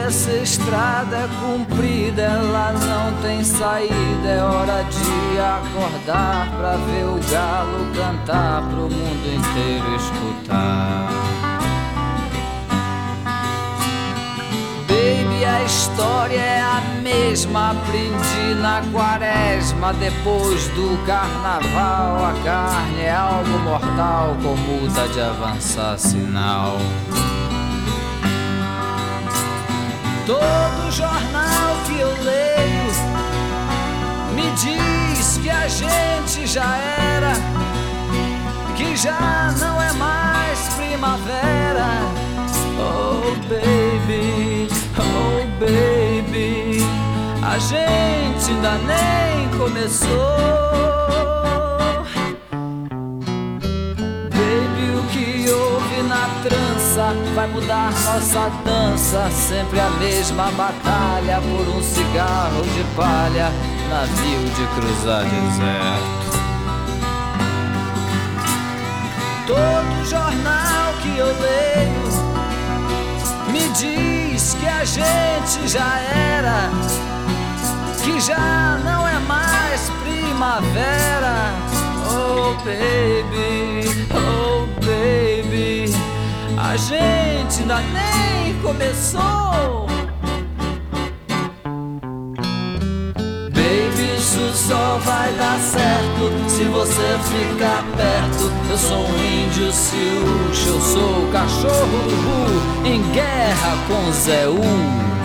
essa estrada é comprida, ela não tem saída. É hora de acordar pra ver o galo cantar, pro mundo inteiro escutar. Baby, a história é a mesma, aprendi na quaresma. Depois do carnaval, a carne é algo mortal, com multa de avançar sinal. Todo jornal que eu leio me diz que a gente já era, que já não é mais primavera. Oh baby, oh baby, a gente ainda nem começou. Na trança vai mudar nossa dança, sempre a mesma batalha por um cigarro de palha, navio de cruzar deserto. Todo jornal que eu leio me diz que a gente já era, que já não é mais primavera. Oh baby, oh baby, a gente ainda nem começou. Baby, isso só vai dar certo se você ficar perto. Eu sou um índio Siúcho, eu sou o cachorro do Ru, em guerra com Zé U.